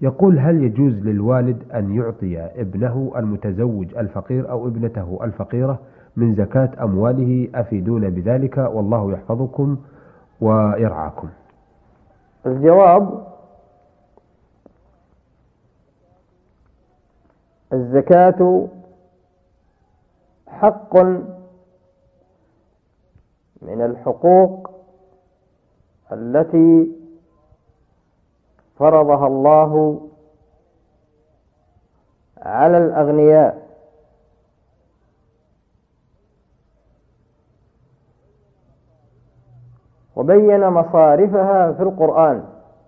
يقول: هل يجوز للوالد أن يعطي ابنه المتزوج الفقير أو ابنته الفقيرة من زكاة أمواله؟ أفيدونا بذلك والله يحفظكم ويرعاكم. الجواب: الزكاة حق من الحقوق التي فرضها الله على الأغنياء، وبين مصارفها في القرآن،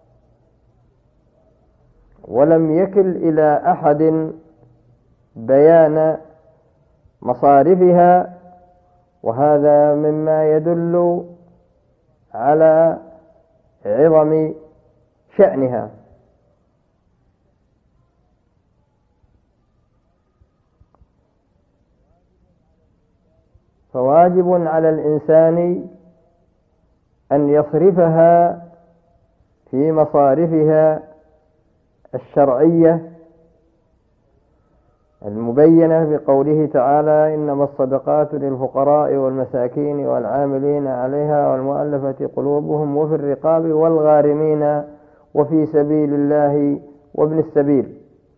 ولم يكل إلى أحد بيان مصارفها، وهذا مما يدل على عظم شأنها. فواجب على الإنسان أن يصرفها في مصارفها الشرعية المبينة بقوله تعالى: إنما الصدقات للفقراء والمساكين والعاملين عليها والمؤلفة قلوبهم وفي الرقاب والغارمين وفي سبيل الله وابن السبيل.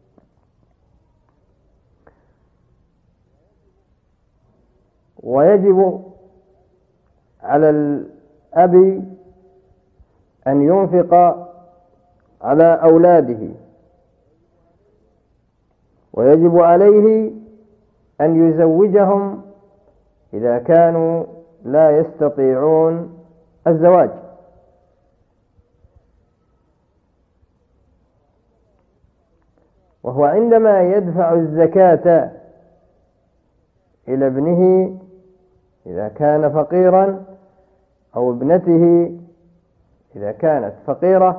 ويجب على الأب أن ينفق على أولاده، ويجب عليه أن يزوجهم إذا كانوا لا يستطيعون الزواج. وهو عندما يدفع الزكاة إلى ابنه إذا كان فقيرا أو ابنته إذا كانت فقيرة،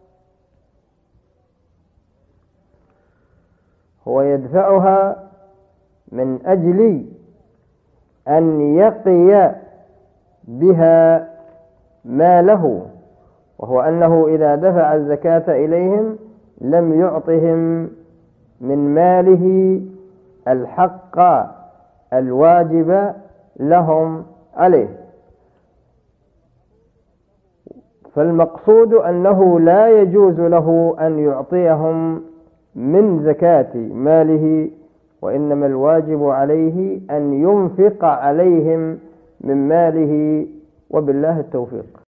هو يدفعها من أجل أن يقي بها ماله، وهو أنه إذا دفع الزكاة إليهم لم يعطهم من ماله الحق الواجب لهم عليه. فالمقصود أنه لا يجوز له أن يعطيهم من زكاة ماله، وإنما الواجب عليه أن ينفق عليهم من ماله، وبالله التوفيق.